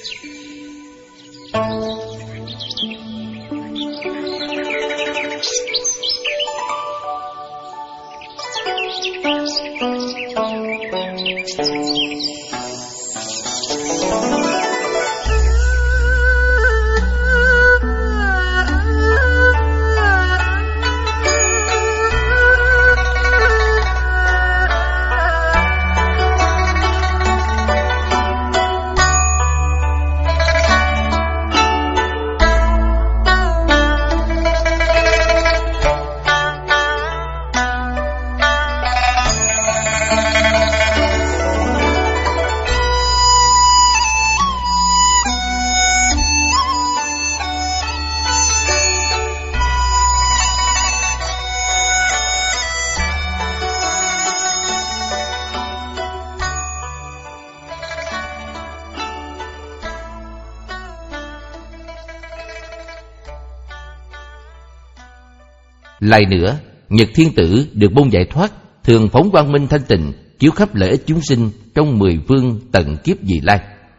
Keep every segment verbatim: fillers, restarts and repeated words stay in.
Lại nữa, Nhật Thiên Tử được môn giải thoát, thường phóng quang minh thanh tịnh, chiếu khắp lợi ích chúng sinh trong mười phương tận kiếp vị lai.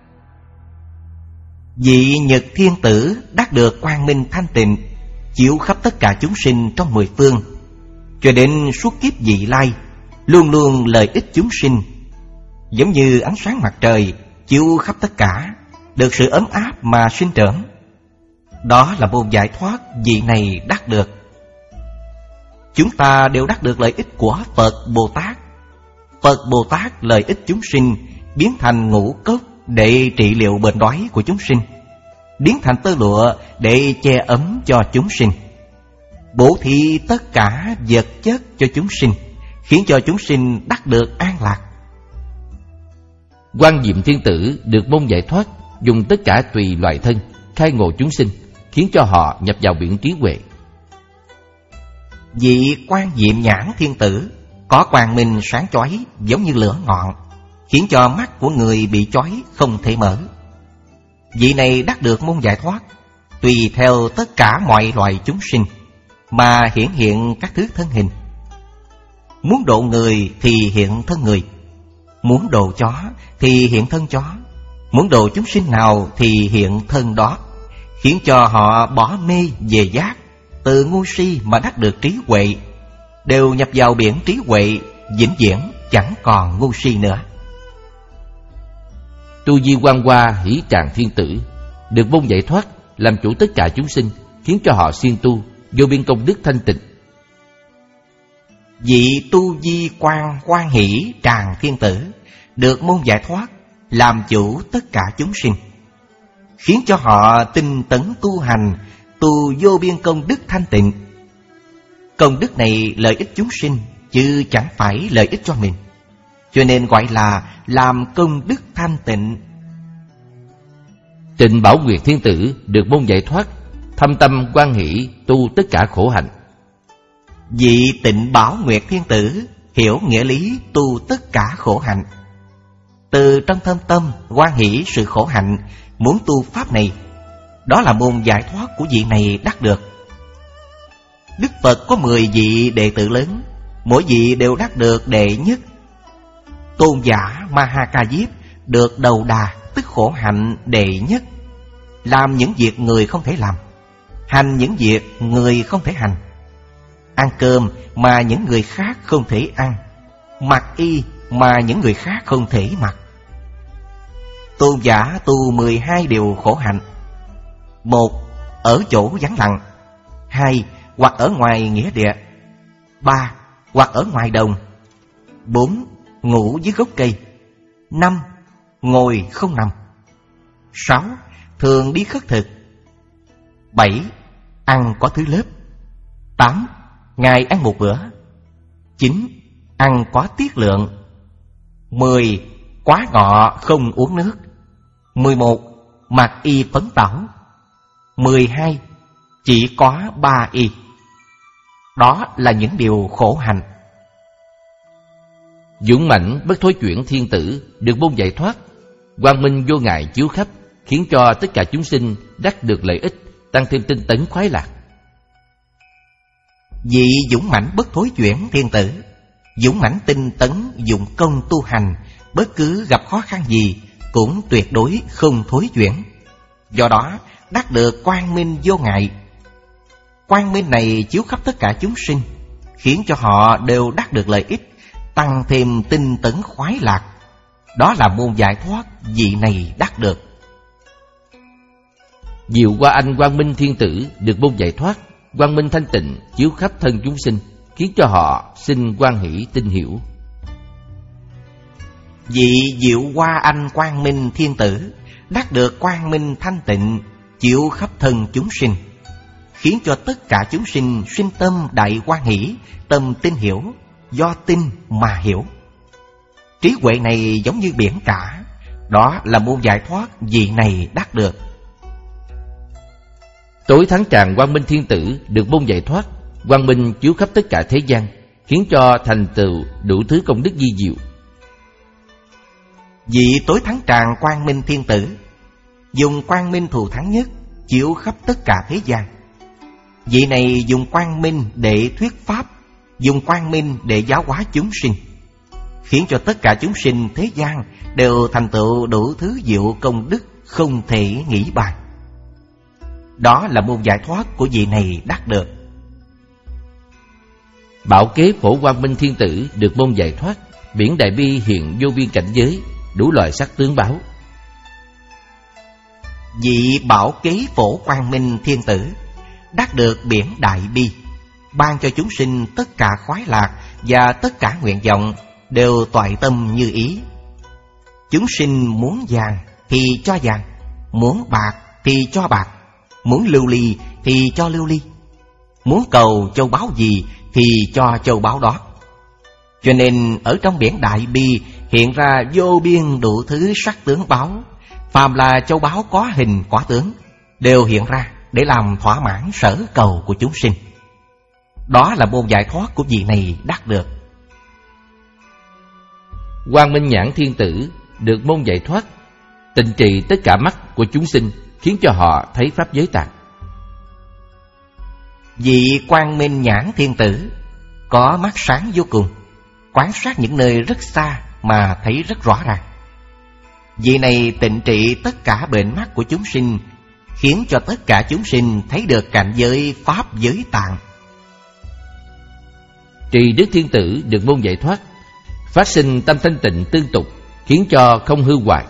Vị Nhật Thiên Tử đắc được quang minh thanh tịnh, chiếu khắp tất cả chúng sinh trong mười phương, cho đến suốt kiếp vị lai, luôn luôn lợi ích chúng sinh, giống như ánh sáng mặt trời chiếu khắp tất cả, được sự ấm áp mà sinh trưởng. Đó là môn giải thoát vị này đắc được. Chúng ta đều đắc được lợi ích của Phật Bồ Tát. Phật Bồ Tát lợi ích chúng sinh, biến thành ngũ cốc để trị liệu bệnh đói của chúng sinh, biến thành tơ lụa để che ấm cho chúng sinh, bố thí tất cả vật chất cho chúng sinh, khiến cho chúng sinh đắc được an lạc. Quan Diệm Thiên Tử được môn giải thoát, dùng tất cả tùy loại thân khai ngộ chúng sinh, khiến cho họ nhập vào biển trí huệ. Vị Quan Diệm Nhãn Thiên Tử có quang minh sáng chói giống như lửa ngọn, khiến cho mắt của người bị chói không thể mở. Vị này đắc được môn giải thoát, tùy theo tất cả mọi loài chúng sinh mà hiển hiện các thứ thân hình. Muốn độ người thì hiện thân người, muốn độ chó thì hiện thân chó, muốn độ chúng sinh nào thì hiện thân đó, khiến cho họ bỏ mê về giác, từ ngu si mà đắc được trí huệ, đều nhập vào biển trí huệ, vĩnh viễn chẳng còn ngu si nữa. Tu Di Quan Hoa Hỷ Tràng Thiên Tử được môn giải thoát, làm chủ tất cả chúng sinh, khiến cho họ siêng tu, vô biên công đức thanh tịnh. Vị Tu Di Quan Hoan Hỷ Tràng Thiên Tử được môn giải thoát, làm chủ tất cả chúng sinh, khiến cho họ tinh tấn tu hành, tu vô biên công đức thanh tịnh. Công đức này lợi ích chúng sinh, chứ chẳng phải lợi ích cho mình, cho nên gọi là làm công đức thanh tịnh. Tịnh Bảo Nguyệt Thiên Tử được môn giải thoát, thâm tâm quan hỷ tu tất cả khổ hạnh. Vị Tịnh Bảo Nguyệt Thiên Tử hiểu nghĩa lý tu tất cả khổ hạnh, từ trong thâm tâm quan hỷ sự khổ hạnh, muốn tu pháp này. Đó là môn giải thoát của vị này đắc được. Đức Phật có mười vị đệ tử lớn, mỗi vị đều đắc được đệ nhất. Tôn giả Ma Ha Ca Diếp được đầu đà, tức khổ hạnh đệ nhất, làm những việc người không thể làm, hành những việc người không thể hành, ăn cơm mà những người khác không thể ăn, mặc y mà những người khác không thể mặc. Tôn giả tu mười hai điều khổ hạnh: một, ở chỗ vắng lặng; hai, hoặc ở ngoài nghĩa địa; ba, hoặc ở ngoài đồng; bốn, ngủ dưới gốc cây; năm, ngồi không nằm; sáu, thường đi khất thực; bảy, ăn có thứ lớp; tám, ngày ăn một bữa; chín, ăn có tiết lượng; mười, quá ngọ không uống nước; mười một, mặc y phấn tảo; mười hai, chỉ có ba y. Đó là những điều khổ hạnh. Dũng mãnh bất thối chuyển Thiên Tử được môn giải thoát, quang minh vô ngại chiếu khắp, khiến cho tất cả chúng sinh đắc được lợi ích, tăng thêm tinh tấn khoái lạc. Vị dũng mãnh bất thối chuyển Thiên Tử dũng mãnh tinh tấn dụng công tu hành, bất cứ gặp khó khăn gì cũng tuyệt đối không thối chuyển. Do đó đắc được quang minh vô ngại. Quang minh này chiếu khắp tất cả chúng sinh, khiến cho họ đều đắc được lợi ích, tăng thêm tinh tấn khoái lạc. Đó là môn giải thoát vị này đắc được. Diệu Hoa Anh Quang Minh Thiên Tử được môn giải thoát, quang minh thanh tịnh chiếu khắp thân chúng sinh, khiến cho họ sinh hoan hỷ tin hiểu. Vị Diệu Hoa Anh Quang Minh Thiên Tử đắc được quang minh thanh tịnh chiếu khắp thân chúng sinh, khiến cho tất cả chúng sinh sinh tâm đại hoan hỷ, tâm tin hiểu, do tin mà hiểu. Trí huệ này giống như biển cả, đó là môn giải thoát vị này đắc được. Tối thắng tràng Quang Minh Thiên Tử được môn giải thoát, quang minh chiếu khắp tất cả thế gian, khiến cho thành tựu đủ thứ công đức vi diệu. Vị tối thắng tràng Quang Minh Thiên Tử dùng quang minh thù thắng nhất chiếu khắp tất cả thế gian. Vị này dùng quang minh để thuyết pháp, dùng quang minh để giáo hóa chúng sinh, khiến cho tất cả chúng sinh thế gian đều thành tựu đủ thứ diệu công đức không thể nghĩ bàn. Đó là môn giải thoát của vị này đắc được. Bảo kế Phổ Quang Minh Thiên Tử được môn giải thoát, biển đại bi hiện vô biên cảnh giới, đủ loại sắc tướng báo. Vị bảo kế Phổ Quang Minh Thiên Tử đắc được biển đại bi, ban cho chúng sinh tất cả khoái lạc và tất cả nguyện vọng đều toại tâm như ý. Chúng sinh muốn vàng thì cho vàng, muốn bạc thì cho bạc, muốn lưu ly thì cho lưu ly, muốn cầu châu báu gì thì cho châu báu đó. Cho nên ở trong biển đại bi hiện ra vô biên đủ thứ sắc tướng báu, phàm là châu báu có hình có tướng đều hiện ra để làm thỏa mãn sở cầu của chúng sinh. Đó là môn giải thoát của vị này đắc được. Quang Minh Nhãn Thiên Tử được môn giải thoát, tịnh trị tất cả mắt của chúng sinh, khiến cho họ thấy pháp giới tạng. Vị Quang Minh Nhãn Thiên Tử có mắt sáng vô cùng, quan sát những nơi rất xa mà thấy rất rõ ràng. Vị này tịnh trị tất cả bệnh mắt của chúng sinh, khiến cho tất cả chúng sinh thấy được cảnh giới pháp giới tạng. Trì Đức Thiên Tử được môn giải thoát, phát sinh tâm thanh tịnh tương tục, khiến cho không hư hoại.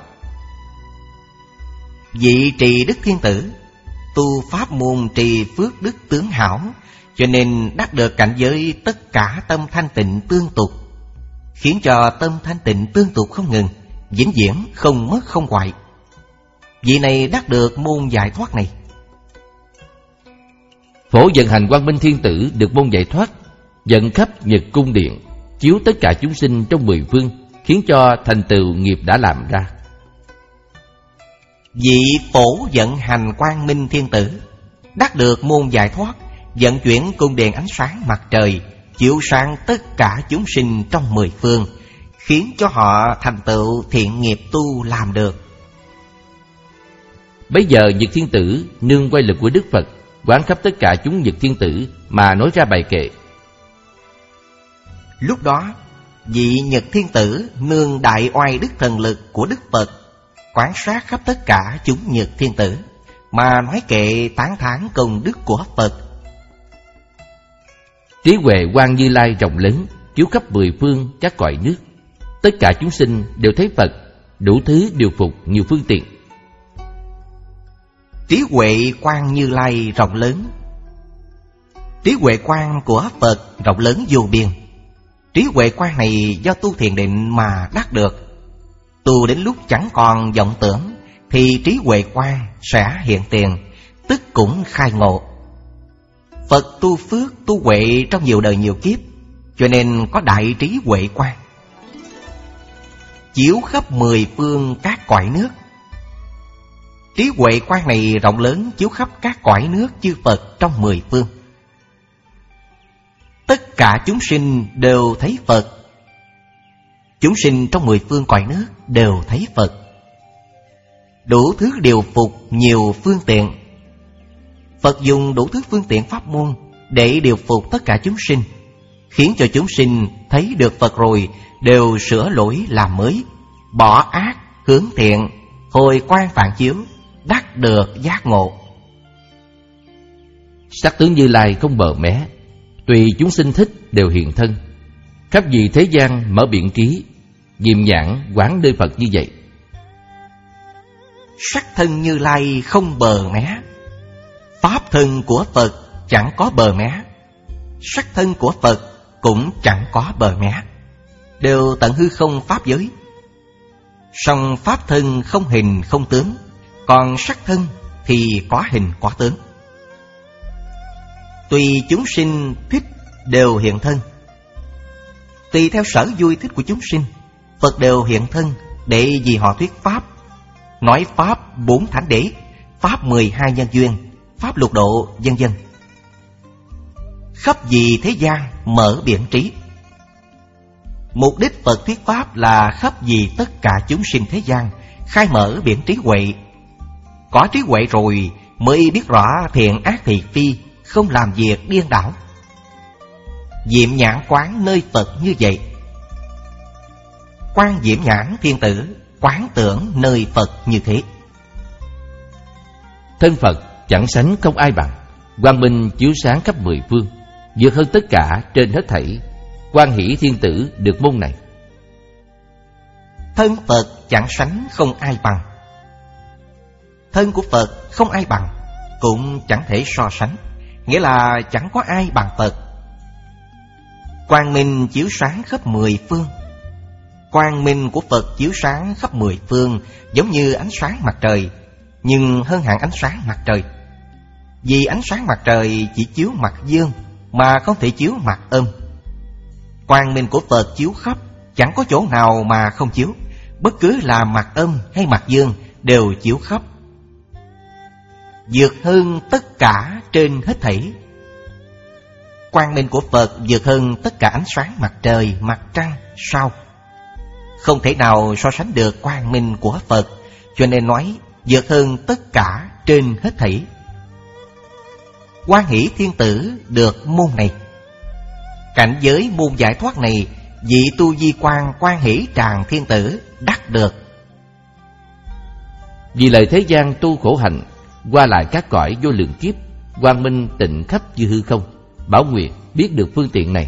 Vị Trì Đức Thiên Tử tu pháp môn trì phước đức tướng hảo, cho nên đắc được cảnh giới tất cả tâm thanh tịnh tương tục, khiến cho tâm thanh tịnh tương tục không ngừng, vĩnh viễn không mất không hoại. Vị này đắc được môn giải thoát này. Phổ Vận Hành Quang Minh Thiên Tử được môn giải thoát, dẫn khắp Nhật Cung Điện, chiếu tất cả chúng sinh trong mười phương, khiến cho thành tựu nghiệp đã làm ra. Vị Phổ Vận Hành Quang Minh Thiên Tử đắc được môn giải thoát, vận chuyển cung điện ánh sáng mặt trời, chiếu sáng tất cả chúng sinh trong mười phương, khiến cho họ thành tựu thiện nghiệp tu làm được. Bấy giờ Nhật Thiên Tử nương quay lực của Đức Phật, quán khắp tất cả chúng Nhật Thiên Tử mà nói ra bài kệ. Lúc đó vị Nhật Thiên Tử nương đại oai đức thần lực của Đức Phật, quán sát khắp tất cả chúng Nhật Thiên Tử mà nói kệ tán thán công đức của Phật. Trí huệ Quang Như Lai rộng lớn, chiếu khắp mười phương các cõi nước, tất cả chúng sinh đều thấy Phật, đủ thứ điều phục nhiều phương tiện. Trí huệ Quang Như Lai rộng lớn. Trí huệ quang của Phật rộng lớn vô biên. Trí huệ quang này do tu thiền định mà đắc được. Tu đến lúc chẳng còn vọng tưởng thì trí huệ quang sẽ hiện tiền, tức cũng khai ngộ. Phật tu phước tu huệ trong nhiều đời nhiều kiếp, cho nên có đại trí huệ quang, chiếu khắp mười phương các cõi nước. Trí huệ quang này rộng lớn, chiếu khắp các cõi nước chư Phật trong mười phương. Tất cả chúng sinh đều thấy Phật. Chúng sinh trong mười phương cõi nước đều thấy Phật. Đủ thứ điều phục nhiều phương tiện. Phật dùng đủ thứ phương tiện pháp môn để điều phục tất cả chúng sinh, khiến cho chúng sinh thấy được Phật rồi đều sửa lỗi làm mới, bỏ ác hướng thiện, hồi quang phản chiếu, đắc được giác ngộ. Sắc tướng Như Lai không bờ mé, tùy chúng sinh thích đều hiện thân, khắp vì thế gian mở biện trí, diệm nhãn quán nơi Phật như vậy. Sắc thân Như Lai không bờ mé, pháp thân của Phật chẳng có bờ mé, sắc thân của Phật cũng chẳng có bờ mé, đều tận hư không pháp giới. Song pháp thân không hình không tướng, còn sắc thân thì có hình có tướng. Tùy chúng sinh thích đều hiện thân, tùy theo sở vui thích của chúng sinh, Phật đều hiện thân để vì họ thuyết pháp, nói pháp bốn thánh đế, pháp mười hai nhân duyên, pháp lục độ, vân vân. Khắp vì thế gian mở biện trí. Mục đích Phật thuyết pháp là khắp vì tất cả chúng sinh thế gian khai mở biển trí huệ. Có trí huệ rồi mới biết rõ thiện ác thị phi, không làm việc điên đảo. Diệm nhãn quán nơi Phật như vậy. Quan diệm nhãn thiên tử quán tưởng nơi Phật như thế. Thân Phật chẳng sánh không ai bằng, quang minh chiếu sáng khắp mười phương, vượt hơn tất cả trên hết thảy. Quan Hỷ Thiên Tử được môn này. Thân Phật chẳng sánh không ai bằng. Thân của Phật không ai bằng, cũng chẳng thể so sánh, nghĩa là chẳng có ai bằng Phật. Quang minh chiếu sáng khắp mười phương. Quang minh của Phật chiếu sáng khắp mười phương, giống như ánh sáng mặt trời, nhưng hơn hẳn ánh sáng mặt trời. Vì ánh sáng mặt trời chỉ chiếu mặt dương, mà không thể chiếu mặt âm. Quang minh của Phật chiếu khắp, chẳng có chỗ nào mà không chiếu, bất cứ là mặt âm hay mặt dương đều chiếu khắp. Vượt hơn tất cả trên hết thảy. Quang minh của Phật vượt hơn tất cả ánh sáng mặt trời, mặt trăng, sao. Không thể nào so sánh được quang minh của Phật, cho nên nói vượt hơn tất cả trên hết thảy. Quan Hỷ Thiên Tử được môn này. Cảnh giới môn giải thoát này, vị tu di quan Quan Hỷ Tràng Thiên Tử đắc được. Vì lời thế gian tu khổ hạnh, qua lại các cõi vô lượng kiếp, quang minh tịnh khắp như hư không, Bảo Nguyệt biết được phương tiện này.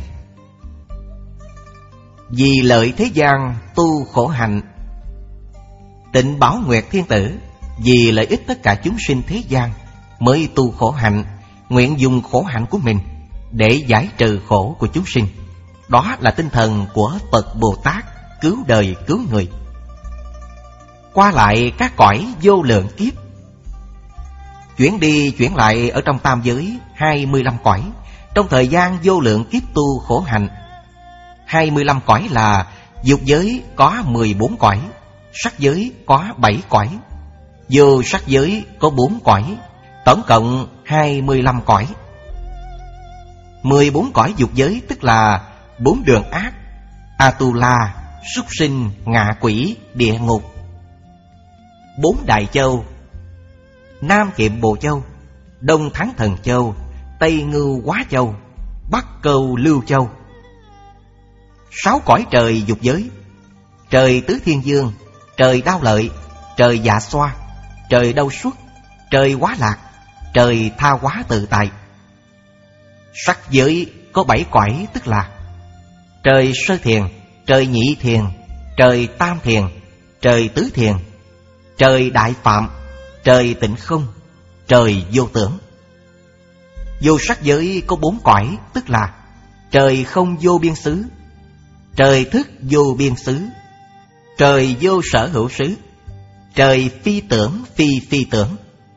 Vì lợi thế gian tu khổ hạnh, Tịnh Bảo Nguyệt Thiên Tử vì lợi ích tất cả chúng sinh thế gian mới tu khổ hạnh, nguyện dùng khổ hạnh của mình để giải trừ khổ của chúng sinh. Đó là tinh thần của Phật Bồ Tát cứu đời cứu người. Qua lại các cõi vô lượng kiếp, chuyển đi chuyển lại ở trong tam giới hai mươi lăm cõi, trong thời gian vô lượng kiếp tu khổ hạnh. Hai mươi lăm cõi là dục giới có mười bốn cõi, sắc giới có bảy cõi, vô sắc giới có bốn cõi, tổng cộng hai mươi lăm cõi. Mười bốn cõi dục giới tức là bốn đường ác: Atula, súc sinh, ngạ quỷ, địa ngục. Bốn đại châu: Nam Kiệm Bồ Châu, Đông Thắng Thần Châu, Tây Ngưu Hóa Châu, Bắc Câu Lưu Châu. Sáu cõi trời dục giới: trời Tứ Thiên Dương, trời Đao Lợi, trời Dạ Xoa, trời Đâu Xuất, trời Hóa Lạc, trời Tha Hóa Tự Tại. Sắc giới có bảy cõi tức là trời Sơ Thiền, trời Nhị Thiền, trời Tam Thiền, trời Tứ Thiền, trời Đại Phạm, trời Tịnh Không, trời Vô Tưởng. Vô sắc giới có bốn cõi tức là trời Không Vô Biên Xứ, trời Thức Vô Biên Xứ, trời Vô Sở Hữu Xứ, trời Phi Tưởng Phi Phi Tưởng.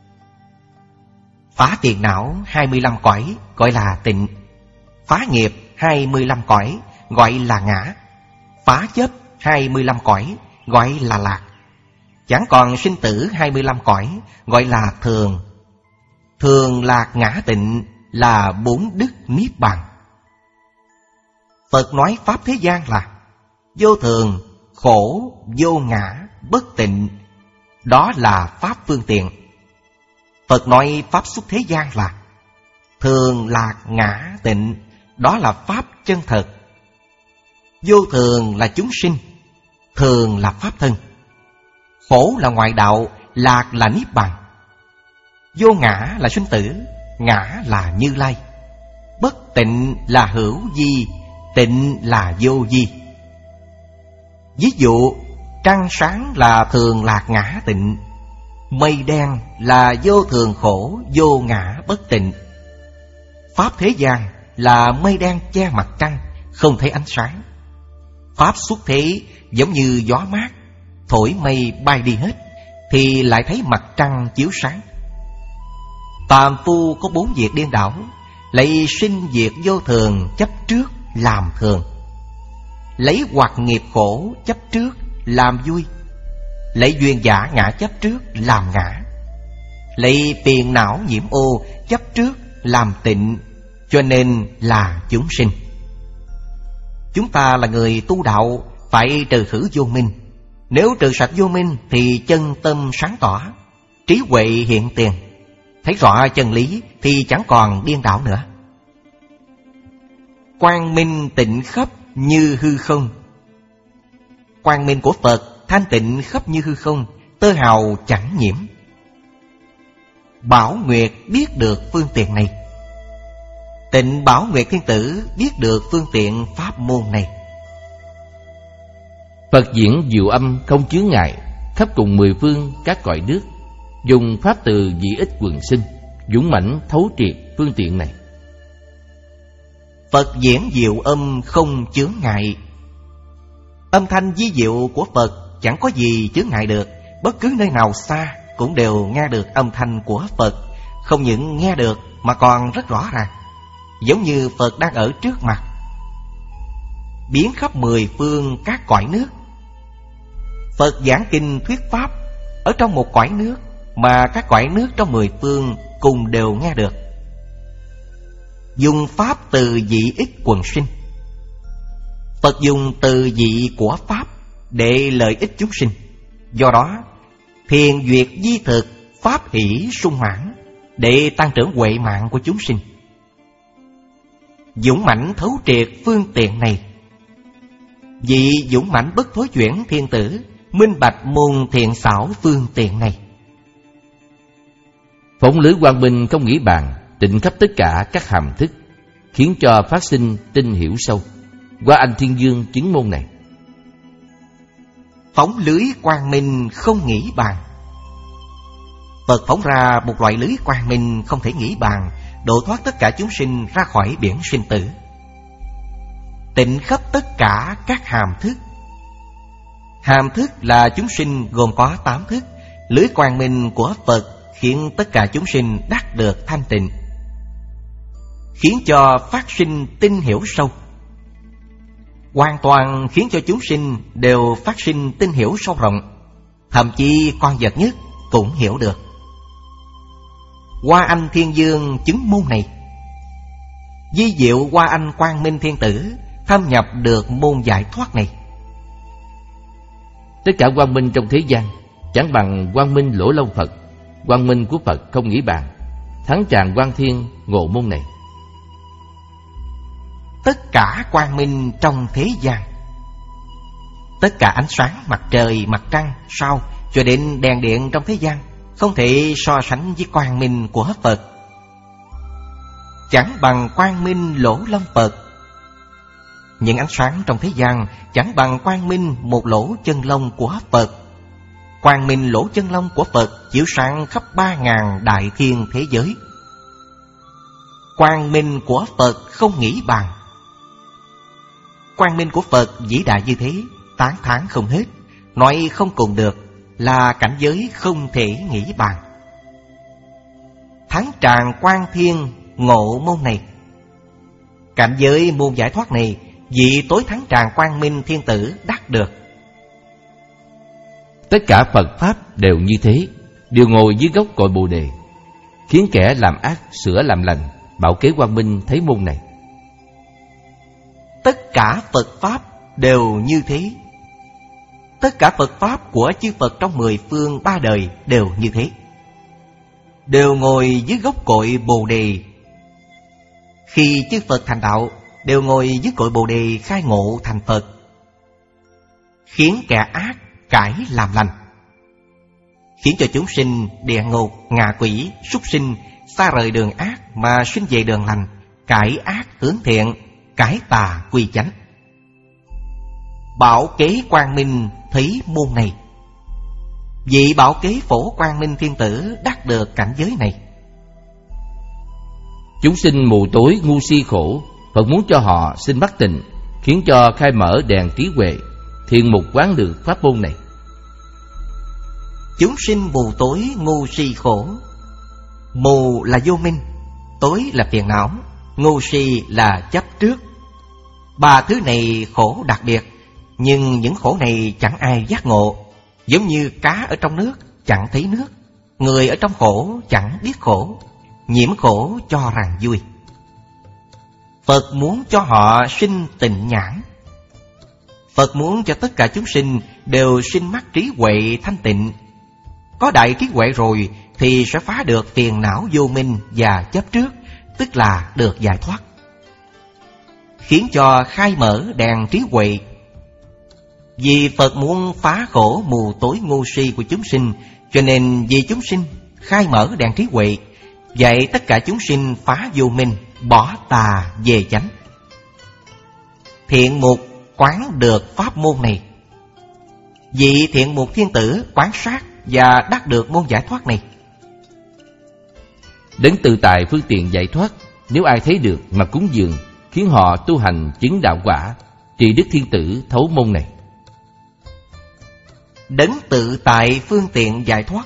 Phá tiền não hai mươi lăm cõi gọi là tịnh, phá nghiệp hai mươi lăm cõi gọi là ngã, phá chấp hai mươi lăm cõi gọi là lạc, chẳng còn sinh tử hai mươi lăm cõi gọi là thường. Thường lạc ngã tịnh là bốn đức niết bàn. Phật nói pháp thế gian là vô thường, khổ, vô ngã, bất tịnh. Đó là pháp phương tiện. Phật nói pháp xuất thế gian là thường, lạc, ngã, tịnh. Đó là pháp chân thật. Vô thường là chúng sinh, thường là pháp thân. Khổ là ngoại đạo, lạc là niết bàn. Vô ngã là sinh tử, ngã là Như Lai. Bất tịnh là hữu vi, tịnh là vô vi. Ví dụ, trăng sáng là thường lạc ngã tịnh, mây đen là vô thường khổ, vô ngã bất tịnh. Pháp thế gian là mây đen che mặt trăng, không thấy ánh sáng. Pháp xuất thế giống như gió mát, thổi mây bay đi hết, thì lại thấy mặt trăng chiếu sáng. Phàm phu có bốn việc điên đảo, lấy sinh diệt vô thường chấp trước làm thường, lấy hoặc nghiệp khổ chấp trước làm vui, lấy duyên giả ngã chấp trước làm ngã, lấy phiền não nhiễm ô chấp trước làm tịnh, cho nên là chúng sinh. Chúng ta là người tu đạo, phải trừ khử vô minh. Nếu trừ sạch vô minh thì chân tâm sáng tỏ, trí huệ hiện tiền, thấy rõ chân lý thì chẳng còn điên đảo nữa. Quang minh tịnh khắp như hư không. Quang minh của Phật thanh tịnh khắp như hư không, tơ hào chẳng nhiễm. Bảo Nguyệt biết được phương tiện này. Tịnh Bảo Nguyệt Thiên Tử biết được phương tiện pháp môn này. Phật diễn diệu âm không chướng ngại, khắp cùng mười phương các cõi nước, dùng pháp từ vị ích quần sinh, dũng mãnh thấu triệt phương tiện này. Phật diễn diệu âm không chướng ngại. Âm thanh vi diệu của Phật chẳng có gì chướng ngại được. Bất cứ nơi nào xa cũng đều nghe được âm thanh của Phật. Không những nghe được mà còn rất rõ ràng, giống như Phật đang ở trước mặt. Biến khắp mười phương các cõi nước. Phật giảng kinh thuyết pháp ở trong một cõi nước mà các cõi nước trong mười phương cùng đều nghe được. Dùng pháp từ vị ích quần sinh. Phật dùng từ vị của pháp để lợi ích chúng sinh. Do đó thiền duyệt di thực, pháp hỷ sung mãn, để tăng trưởng huệ mạng của chúng sinh. Dũng mãnh thấu triệt phương tiện này. Vị dũng mãnh bất thối chuyển thiên tử minh bạch môn thiện xảo phương tiện này. Phóng lưới quang minh không nghĩ bàn, tịnh khắp tất cả các hàm thức, khiến cho phát sinh tinh hiểu sâu. Qua Anh Thiên Dương chứng môn này. Phóng lưới quang minh không nghĩ bàn. Phật phóng ra một loại lưới quang minh không thể nghĩ bàn, độ thoát tất cả chúng sinh ra khỏi biển sinh tử, tịnh khắp tất cả các hàm thức. Hàm thức là chúng sinh gồm có tám thức. Lưới quang minh của Phật khiến tất cả chúng sinh đắc được thanh tịnh, khiến cho phát sinh tinh hiểu sâu. Hoàn toàn khiến cho chúng sinh đều phát sinh tinh hiểu sâu rộng, thậm chí con vật nhất cũng hiểu được. Hoa Anh Thiên Dương chứng môn này. Di diệu Hoa Anh Quang Minh Thiên Tử thâm nhập được môn giải thoát này. Tất cả quang minh trong thế gian chẳng bằng quang minh Lỗ Long Phật. Quang minh của Phật không nghĩ bàn, thắng tràng Quang Thiên ngộ môn này. Tất cả quang minh trong thế gian, tất cả ánh sáng mặt trời, mặt trăng, sao cho đến đèn điện trong thế gian không thể so sánh với quang minh của Phật. Chẳng bằng quang minh Lỗ Long Phật. Những ánh sáng trong thế gian chẳng bằng quang minh một lỗ chân lông của Phật. Quang minh lỗ chân lông của Phật chiếu sáng khắp ba ngàn đại thiên thế giới. Quang minh của Phật không nghĩ bàn. Quang minh của Phật vĩ đại như thế, tán thán không hết, nói không cùng được, là cảnh giới không thể nghĩ bàn. Thắng tràng Quang Thiên ngộ môn này. Cảnh giới môn giải thoát này, vị tối thắng tràng Quang Minh Thiên Tử đắc được. Tất cả Phật Pháp đều như thế, đều ngồi dưới gốc cội Bồ Đề, khiến kẻ làm ác sửa làm lành, bảo kế quang minh thấy môn này. Tất cả Phật Pháp đều như thế. Tất cả Phật Pháp của chư Phật trong mười phương ba đời đều như thế, đều ngồi dưới gốc cội Bồ Đề. Khi chư Phật thành đạo, đều ngồi dưới cội Bồ Đề khai ngộ thành Phật, khiến kẻ ác cải làm lành. khiến cho chúng sinh địa ngục, ngạ quỷ, súc sinh xa rời đường ác mà sinh về đường lành, cải ác hướng thiện, cải tà quy chánh. Bảo kế quang minh thấy môn này. Vị bảo kế phổ quang minh thiên tử đắc được cảnh giới này. Chúng sinh mù tối ngu si khổ, Phật muốn cho họ sinh bất tịnh, khiến cho khai mở đèn trí huệ, thiện mục quán được pháp môn này. Chúng sinh mù tối ngu si khổ. Mù là vô minh, tối là phiền não, ngu si là chấp trước. Ba thứ này khổ đặc biệt, nhưng những khổ này chẳng ai giác ngộ. Giống như cá ở trong nước chẳng thấy nước, người ở trong khổ chẳng biết khổ, nhiễm khổ cho rằng vui. Phật muốn cho họ sinh tịnh nhãn. Phật muốn cho tất cả chúng sinh đều sinh mắt trí huệ thanh tịnh. Có đại trí huệ rồi thì sẽ phá được phiền não vô minh và chấp trước, tức là được giải thoát. Khiến cho khai mở đèn trí huệ. Vì Phật muốn phá khổ mù tối ngu si của chúng sinh, cho nên vì chúng sinh khai mở đèn trí huệ, dạy tất cả chúng sinh phá vô minh, bỏ tà về chánh. Thiện mục quán được pháp môn này. Vị thiện mục thiên tử quán sát và đắc được môn giải thoát này. Đấng tự tại phương tiện giải thoát, nếu ai thấy được mà cúng dường, khiến họ tu hành chứng đạo quả, Trị Đức Thiên Tử thấu môn này. Đấng tự tại phương tiện giải thoát.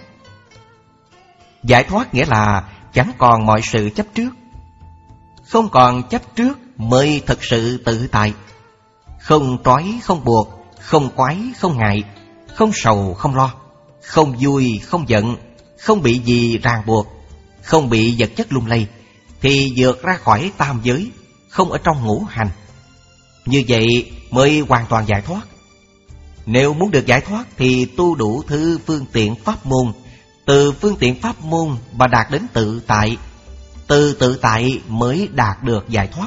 Giải thoát nghĩa là chẳng còn mọi sự chấp trước. Không còn chấp trước mới thực sự tự tại. Không trói, không buộc, không quái, không ngại, không sầu, không lo, không vui, không giận, không bị gì ràng buộc, không bị vật chất lung lay, thì vượt ra khỏi tam giới, không ở trong ngũ hành. Như vậy mới hoàn toàn giải thoát. Nếu muốn được giải thoát thì tu đủ thứ phương tiện pháp môn. Từ phương tiện pháp môn mà đạt đến tự tại. Từ tự tại mới đạt được giải thoát.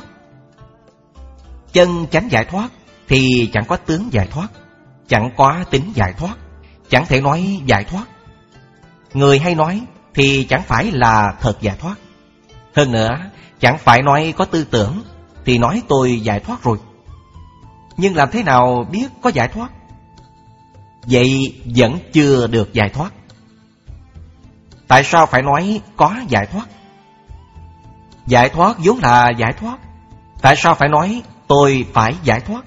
Chân chánh giải thoát thì chẳng có tướng giải thoát, chẳng có tính giải thoát, chẳng thể nói giải thoát. Người hay nói thì chẳng phải là thật giải thoát. Hơn nữa, chẳng phải nói có tư tưởng thì nói tôi giải thoát rồi. Nhưng làm thế nào biết có giải thoát? Vậy vẫn chưa được giải thoát. Tại sao phải nói có giải thoát? Giải thoát vốn là giải thoát. Tại sao phải nói tôi phải giải thoát?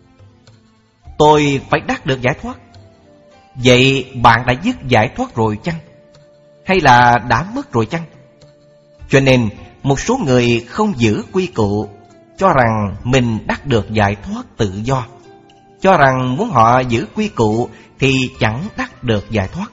Tôi phải đắc được giải thoát. Vậy bạn đã dứt giải thoát rồi chăng? Hay là đã mất rồi chăng? Cho nên một số người không giữ quy củ, cho rằng mình đắc được giải thoát tự do, cho rằng muốn họ giữ quy củ thì chẳng đắc được giải thoát.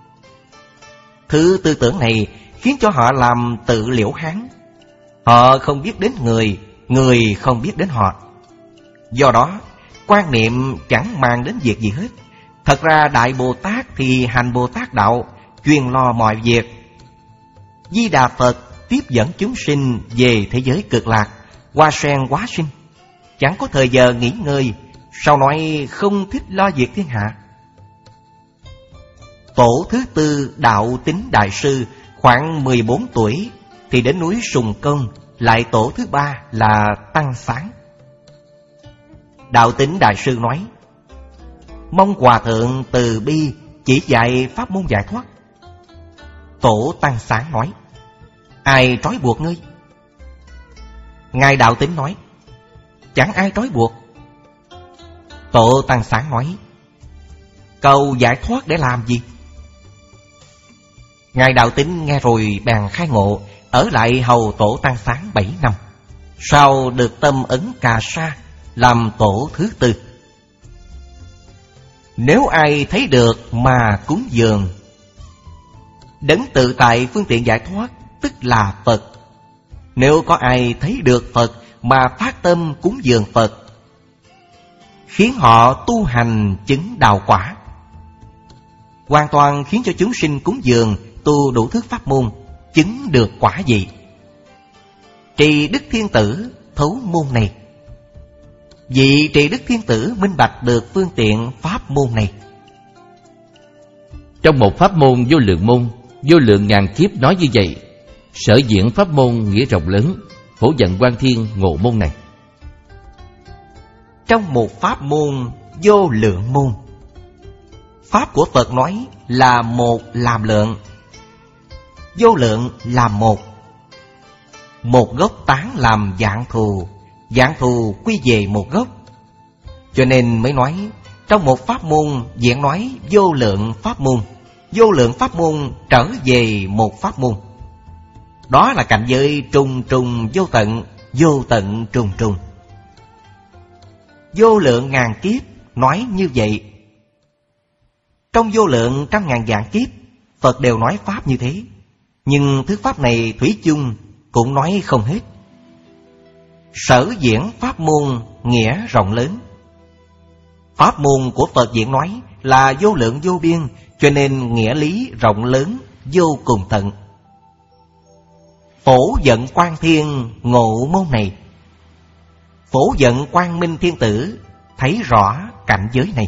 Thứ tư tưởng này khiến cho họ làm tự liễu hán. Họ không biết đến người, người không biết đến họ. Do đó, quan niệm chẳng mang đến việc gì hết. Thật ra Đại Bồ Tát thì hành Bồ Tát đạo, chuyên lo mọi việc. Di Đà Phật tiếp dẫn chúng sinh về thế giới cực lạc, hoa sen hóa sinh, chẳng có thời giờ nghỉ ngơi. Sao nói không thích lo việc thiên hạ? Tổ thứ tư Đạo Tín Đại Sư khoảng mười bốn tuổi thì đến núi Sùng Công. Lại tổ thứ ba là Tăng Sáng. Đạo Tín Đại Sư nói: mong Hòa Thượng từ bi chỉ dạy pháp môn giải thoát. Tổ Tăng Sáng nói: ai trói buộc ngươi? Ngài Đạo Tín nói: chẳng ai trói buộc. Tổ Tăng Sáng nói: cầu giải thoát để làm gì? Ngài Đạo Tín nghe rồi bèn khai ngộ, ở lại hầu Tổ Tăng Sáng bảy năm. Sau được tâm ấn Cà Sa làm tổ thứ tư. Nếu ai thấy được mà cúng dường, đấng tự tại phương tiện giải thoát tức là Phật. Nếu có ai thấy được Phật mà phát tâm cúng dường Phật, khiến họ tu hành chứng đạo quả. Hoàn toàn khiến cho chúng sinh cúng dường tu đủ thứ pháp môn, chứng được quả gì. Trì Đức Thiên Tử thấu môn này. Vị Trì Đức Thiên Tử minh bạch được phương tiện pháp môn này. Trong một pháp môn vô lượng môn, vô lượng ngàn kiếp nói như vậy. Sở diễn pháp môn nghĩa rộng lớn, phổ vận Quan Thiên ngộ môn này. Trong một pháp môn vô lượng môn, pháp của Phật nói là một làm lượng, vô lượng làm một. Một gốc tán làm vạn thù, vạn thù quy về một gốc. Cho nên mới nói trong một pháp môn diễn nói vô lượng pháp môn, vô lượng pháp môn trở về một pháp môn. Đó là cảnh giới trùng trùng vô tận, vô tận trùng trùng. Vô lượng ngàn kiếp nói như vậy. Trong vô lượng trăm ngàn vạn kiếp, Phật đều nói pháp như thế. Nhưng thứ pháp này thủy chung cũng nói không hết. Sở diễn pháp môn nghĩa rộng lớn. Pháp môn của Phật diễn nói là vô lượng vô biên, cho nên nghĩa lý rộng lớn vô cùng tận. Phổ vận Quan Thiên ngộ môn này. Phổ vận Quang Minh Thiên Tử thấy rõ cảnh giới này.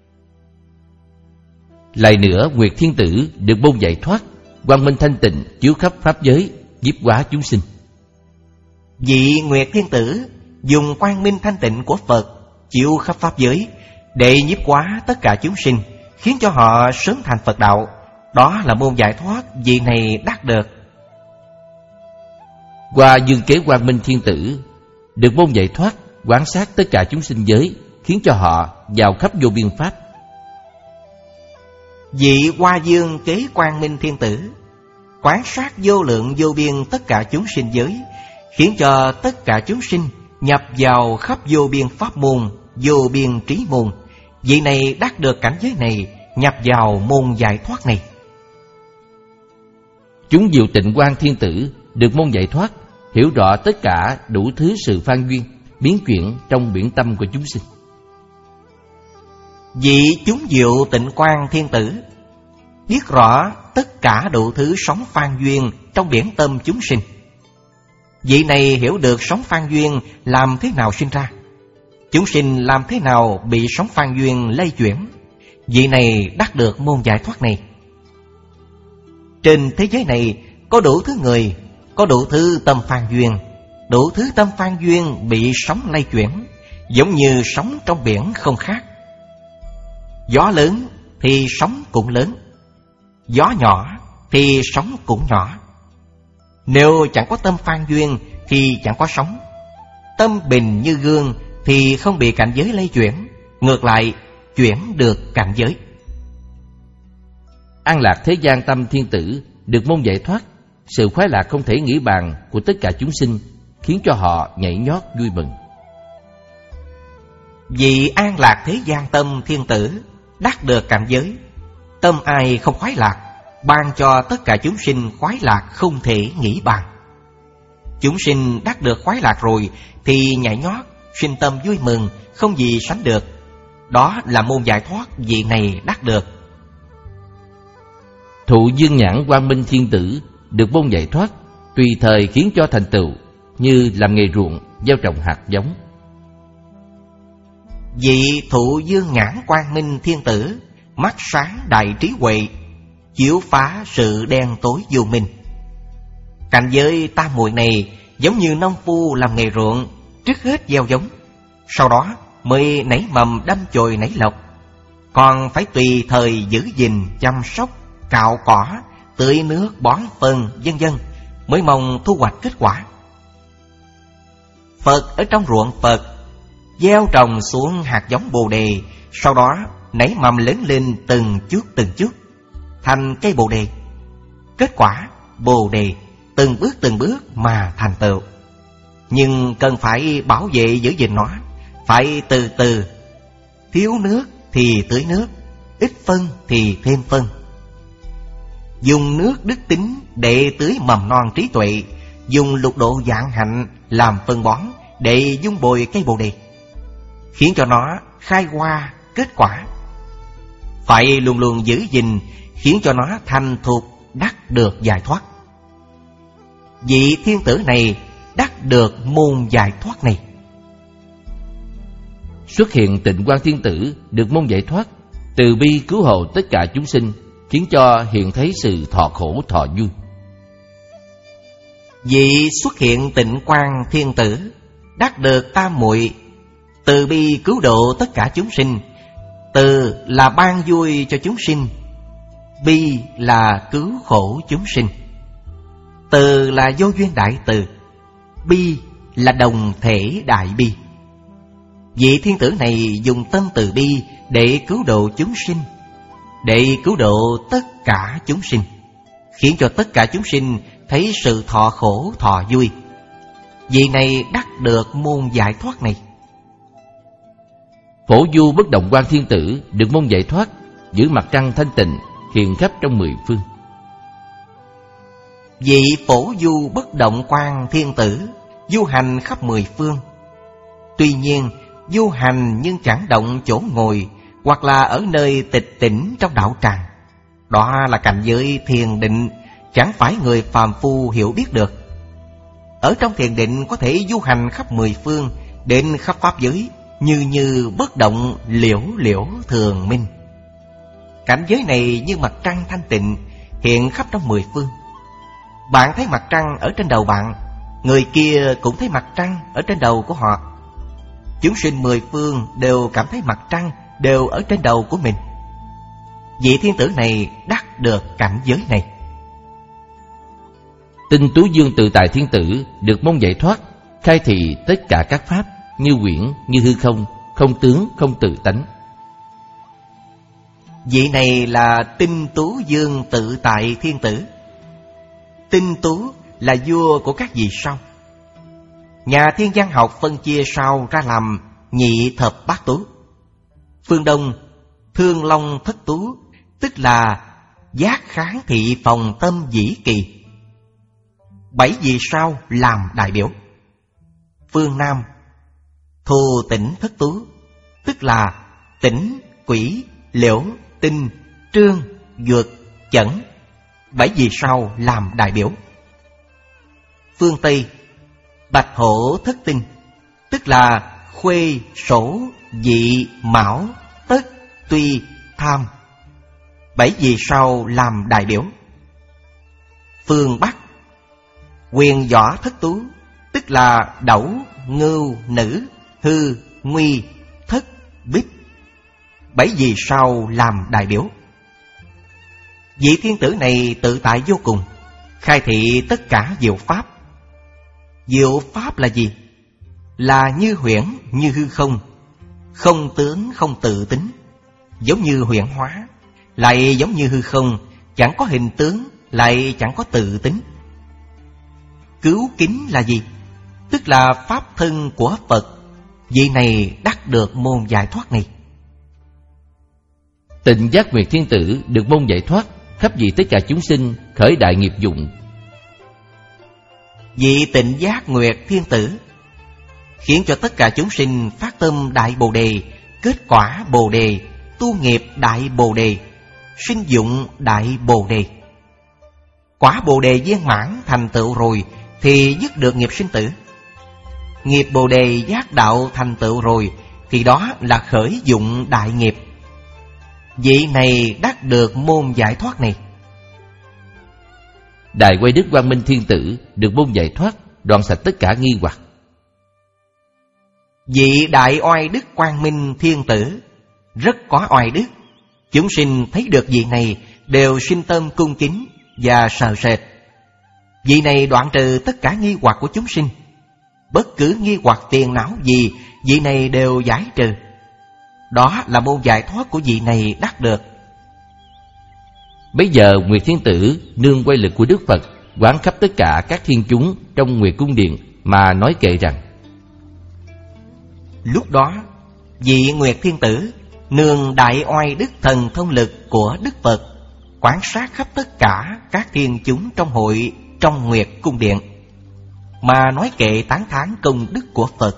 Lại nữa, Nguyệt Thiên Tử được môn giải thoát, quang minh thanh tịnh chiếu khắp pháp giới, nhiếp hóa chúng sinh. Vị Nguyệt Thiên Tử dùng quang minh thanh tịnh của Phật chiếu khắp pháp giới để nhiếp hóa tất cả chúng sinh, khiến cho họ sớm thành Phật đạo. Đó là môn giải thoát vị này đắc được. Qua dương kế quang minh thiên tử được môn giải thoát, quán sát tất cả chúng sinh giới, khiến cho họ vào khắp vô biên pháp. Vị Hoa Dương kế quang minh thiên tử quán sát vô lượng vô biên tất cả chúng sinh giới, khiến cho tất cả chúng sinh nhập vào khắp vô biên pháp môn, vô biên trí môn. Vị này đắc được cảnh giới này, nhập vào môn giải thoát này. Chúng Diệu Tịnh Quang Thiên Tử được môn giải thoát, hiểu rõ tất cả đủ thứ sự phan duyên, biến chuyển trong biển tâm của chúng sinh. Vị chúng Diệu Tịnh Quang Thiên Tử biết rõ tất cả đủ thứ sóng phan duyên trong biển tâm chúng sinh. Vị này hiểu được sóng phan duyên làm thế nào sinh ra, chúng sinh làm thế nào bị sóng phan duyên lây chuyển. Vị này đắc được môn giải thoát này. Trên thế giới này có đủ thứ người, có đủ thứ tâm phan duyên. Đủ thứ tâm phan duyên bị sóng lay chuyển, giống như sóng trong biển không khác. Gió lớn thì sóng cũng lớn, gió nhỏ thì sóng cũng nhỏ. Nếu chẳng có tâm phan duyên thì chẳng có sóng. Tâm bình như gương thì không bị cảnh giới lay chuyển, ngược lại chuyển được cảnh giới. An lạc thế gian tâm thiên tử được môn giải thoát, sự khoái lạc không thể nghĩ bàn của tất cả chúng sinh, khiến cho họ nhảy nhót vui mừng. Vì an lạc thế gian tâm thiên tử đắc được cảnh giới, tâm ai không khoái lạc, ban cho tất cả chúng sinh khoái lạc không thể nghĩ bàn. Chúng sinh đắc được khoái lạc rồi thì nhảy nhót, sinh tâm vui mừng, không gì sánh được. Đó là môn giải thoát vị này đắc được. Thụ dương nhãn quang minh thiên tử được môn giải thoát, tùy thời khiến cho thành tựu, như làm nghề ruộng, gieo trồng hạt giống. Vị thụ dương nhãn quang minh thiên tử mắt sáng đại trí huệ, chiếu phá sự đen tối vô minh. Cảnh giới tam muội này giống như nông phu làm nghề ruộng, trước hết gieo giống, sau đó mới nảy mầm đâm chồi nảy lộc. Còn phải tùy thời giữ gìn, chăm sóc, cạo cỏ, tưới nước, bón phân, vân vân, mới mong thu hoạch kết quả. Phật ở trong ruộng Phật gieo trồng xuống hạt giống Bồ đề, sau đó nảy mầm lớn lên từng chút từng chút thành cây Bồ đề. Kết quả Bồ đề từng bước từng bước mà thành tựu. Nhưng cần phải bảo vệ giữ gìn nó, phải từ từ. Thiếu nước thì tưới nước, ít phân thì thêm phân. Dùng nước đức tính để tưới mầm non trí tuệ, dùng lục độ vạn hạnh làm phân bón để dung bồi cây Bồ đề, khiến cho nó khai hoa kết quả. Phải luôn luôn giữ gìn, khiến cho nó thành thục, đắc được giải thoát. Vị thiên tử này đắc được môn giải thoát này. Xuất hiện Tịnh Quang Thiên Tử được môn giải thoát, từ bi cứu hộ tất cả chúng sinh, khiến cho hiện thấy sự thọ khổ thọ vui. Vị xuất hiện Tịnh Quang Thiên Tử, đắc được tam muội, từ bi cứu độ tất cả chúng sinh. Từ là ban vui cho chúng sinh, bi là cứu khổ chúng sinh. Từ là vô duyên đại từ, bi là đồng thể đại bi. Vị thiên tử này dùng tâm từ bi để cứu độ chúng sinh, để cứu độ tất cả chúng sinh, khiến cho tất cả chúng sinh thấy sự thọ khổ thọ vui. Vị này đắc được môn giải thoát này. Phổ Du Bất Động Quan Thiên Tử được môn giải thoát, giữ mặt trăng thanh tịnh, hiện khắp trong mười phương. Vị Phổ Du Bất Động Quan Thiên Tử du hành khắp mười phương. Tuy nhiên du hành nhưng chẳng động chỗ ngồi, hoặc là ở nơi tịch tĩnh trong đạo tràng. Đó là cảnh giới thiền định, chẳng phải người phàm phu hiểu biết được. Ở trong thiền định có thể du hành khắp mười phương, đến khắp pháp giới, như như bất động liễu liễu thường minh. Cảnh giới này như mặt trăng thanh tịnh, hiện khắp trong mười phương. Bạn thấy mặt trăng ở trên đầu bạn, người kia cũng thấy mặt trăng ở trên đầu của họ. Chúng sinh mười phương đều cảm thấy mặt trăng đều ở trên đầu của mình. Vị thiên tử này đắc được cảnh giới này. Tinh Tú Dương Tự Tại Thiên Tử được môn giải thoát, khai thị tất cả các pháp, như quyển, như hư không, không tướng, không tự tánh. Vị này là Tinh Tú Dương Tự Tại Thiên Tử. Tinh Tú là vua của các vị sau. Nhà thiên văn học phân chia sau ra làm nhị thập bát tú. Phương Đông Thương Long Thất Tú, tức là giác kháng thị phòng tâm dĩ kỳ. Bảy vị sau làm đại biểu. Phương Nam Thù Tỉnh Thất Tú, tức là Tỉnh, Quỷ, Liễu, Tinh, Trương, Dược, Chẩn. Bảy vị sau làm đại biểu. Phương Tây Bạch Hổ Thất Tinh, tức là Khuê, Sổ, Dị, Mão, Tất, Tuy, Tham. Bảy vị sau làm đại biểu. Phương Bắc Quyền Võ Thất Tú, tức là Đẩu, Ngưu, Nữ, Hư, Nguy, Thất, Bích. Bảy vị sau làm đại biểu. Vị thiên tử này tự tại vô cùng, khai thị tất cả diệu pháp. Diệu pháp là gì? Là như huyễn, như hư không, không tướng, không tự tính, giống như huyễn hóa, lại giống như hư không, chẳng có hình tướng, lại chẳng có tự tính. Cứu kính là gì? Tức là pháp thân của Phật. Vị này đắc được môn giải thoát này. Tịnh Giác Nguyệt Thiên Tử được môn giải thoát, khắp vị tất cả chúng sinh khởi đại nghiệp dụng. Vị Tịnh Giác Nguyệt Thiên Tử khiến cho tất cả chúng sinh phát tâm đại bồ đề, kết quả bồ đề, tu nghiệp đại bồ đề, sinh dụng đại bồ đề. Quả bồ đề viên mãn thành tựu rồi thì dứt được nghiệp sinh tử. Nghiệp bồ đề giác đạo thành tựu rồi thì đó là khởi dụng đại nghiệp. Vị này đắc được môn giải thoát này. Đại Quay Đức Quang Minh Thiên Tử được môn giải thoát, đoạn sạch tất cả nghi hoặc. Vị Đại Oai Đức Quang Minh Thiên Tử rất có oai đức. Chúng sinh thấy được vị này đều sinh tâm cung kính và sợ sệt. Vị này đoạn trừ tất cả nghi hoặc của chúng sinh. Bất cứ nghi hoặc phiền não gì, vị này đều giải trừ. Đó là môn giải thoát của vị này đắc được. Bây giờ Nguyệt Thiên Tử nương quay lực của Đức Phật, quán khắp tất cả các thiên chúng trong Nguyệt Cung Điện mà nói kệ rằng: lúc đó vị Nguyệt Thiên Tử nương đại oai đức thần thông lực của Đức Phật, quan sát khắp tất cả các thiên chúng trong hội trong Nguyệt Cung Điện mà nói kệ tán thán công đức của Phật.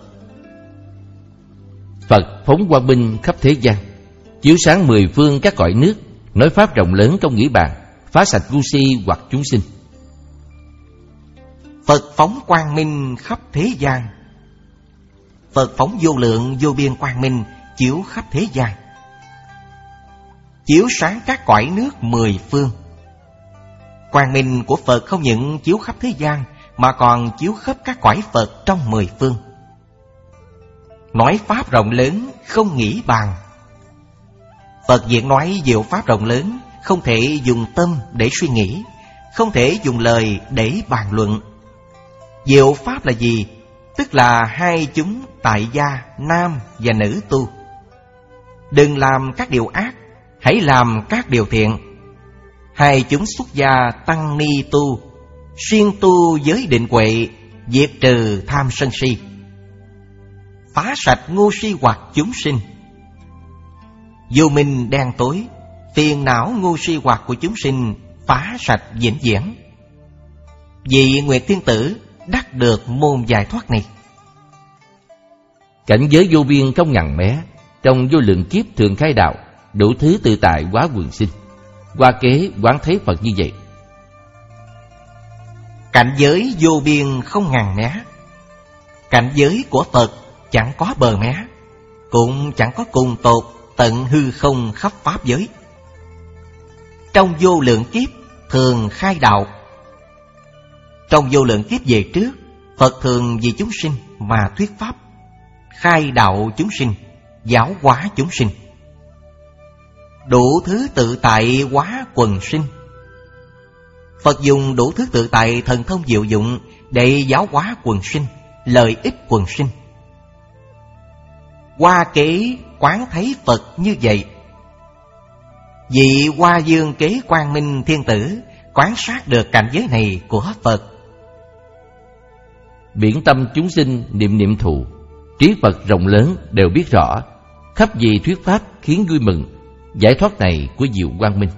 Phật phóng quang minh khắp thế gian, chiếu sáng mười phương các cõi nước, nói pháp rộng lớn trong nghĩa bàn, phá sạch ngu si hoặc chúng sinh. Phật phóng quang minh khắp thế gian. Phật phóng vô lượng vô biên quang minh chiếu khắp thế gian. chiếu sáng các cõi nước mười phương. Quang minh của Phật không những chiếu khắp thế gian, mà còn chiếu khắp các cõi Phật trong mười phương. Nói pháp rộng lớn không nghĩ bàn. Phật diễn nói diệu pháp rộng lớn, không thể dùng tâm để suy nghĩ, không thể dùng lời để bàn luận. Diệu pháp là gì? Tức là hai chúng tại gia, nam và nữ tu. Đừng làm các điều ác, hãy làm các điều thiện. Hai chúng xuất gia tăng ni tu, siêng tu giới định huệ, diệt trừ tham sân si, phá sạch ngu si hoặc chúng sinh. Vô minh đen tối, phiền não ngu si hoặc của chúng sinh phá sạch vĩnh viễn. Vị Nguyệt Thiên Tử đắc được môn giải thoát này. Cảnh giới vô biên không ngần mé, trong vô lượng kiếp thường khai đạo, đủ thứ tự tại hóa quần sinh. Qua kế quán thấy Phật như vậy. Cảnh giới vô biên không ngần mé. Cảnh giới của Phật chẳng có bờ mé, cũng chẳng có cùng tột tận hư không khắp pháp giới. Trong vô lượng kiếp thường khai đạo. Trong vô lượng kiếp về trước, Phật thường vì chúng sinh mà thuyết pháp, khai đạo chúng sinh, giáo hóa chúng sinh. Đủ thứ tự tại hóa quần sinh. Phật dùng đủ thứ tự tại thần thông diệu dụng để giáo hóa quần sinh, lợi ích quần sinh. Hoa kế quán thấy Phật như vậy. Vị Hoa Dương kế Quang Minh Thiên Tử quán sát được cảnh giới này của Phật. Biển tâm chúng sinh niệm niệm thù, trí Phật rộng lớn đều biết rõ, khắp gì thuyết pháp khiến vui mừng. Giải thoát này của diệu quang minh.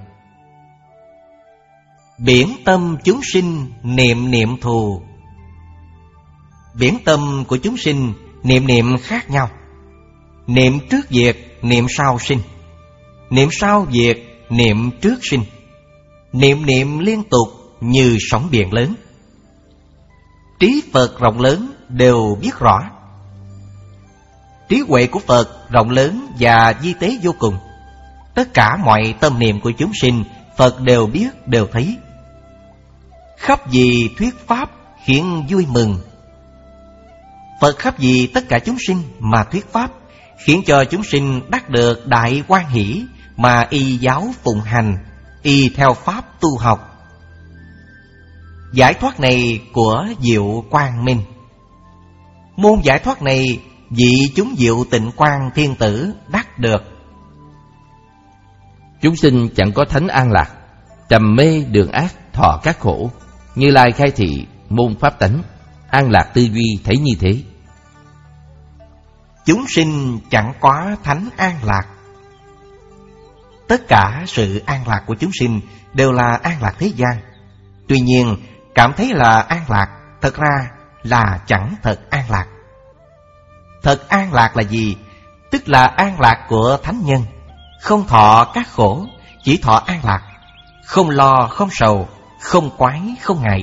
Biển tâm chúng sinh niệm niệm thù. Biển tâm của chúng sinh niệm niệm khác nhau. Niệm trước diệt, niệm sau sinh. Niệm sau diệt, niệm trước sinh. Niệm niệm liên tục như sóng biển lớn. Trí Phật rộng lớn đều biết rõ. Trí huệ của Phật rộng lớn và vi tế vô cùng. Tất cả mọi tâm niệm của chúng sinh Phật đều biết, đều thấy. Khắp vì thuyết pháp khiến vui mừng. Phật khắp vì tất cả chúng sinh mà thuyết pháp, khiến cho chúng sinh đắc được đại hoan hỷ mà y giáo phụng hành, y theo pháp tu học. Giải thoát này của diệu quang minh. Môn giải thoát này vị chúng diệu Tịnh Quang Thiên Tử đắc được. Chúng sinh chẳng có thánh an lạc, trầm mê đường ác thọ các khổ. Như Lai khai thị môn pháp tánh, an lạc tư duy thấy như thế. Chúng sinh chẳng có thánh an lạc. Tất cả sự an lạc của chúng sinh đều là an lạc thế gian. Tuy nhiên cảm thấy là an lạc, thật ra là chẳng thật an lạc. Thật an lạc là gì? Tức là an lạc của thánh nhân, không thọ các khổ, chỉ thọ an lạc, không lo không sầu, không quái không ngại.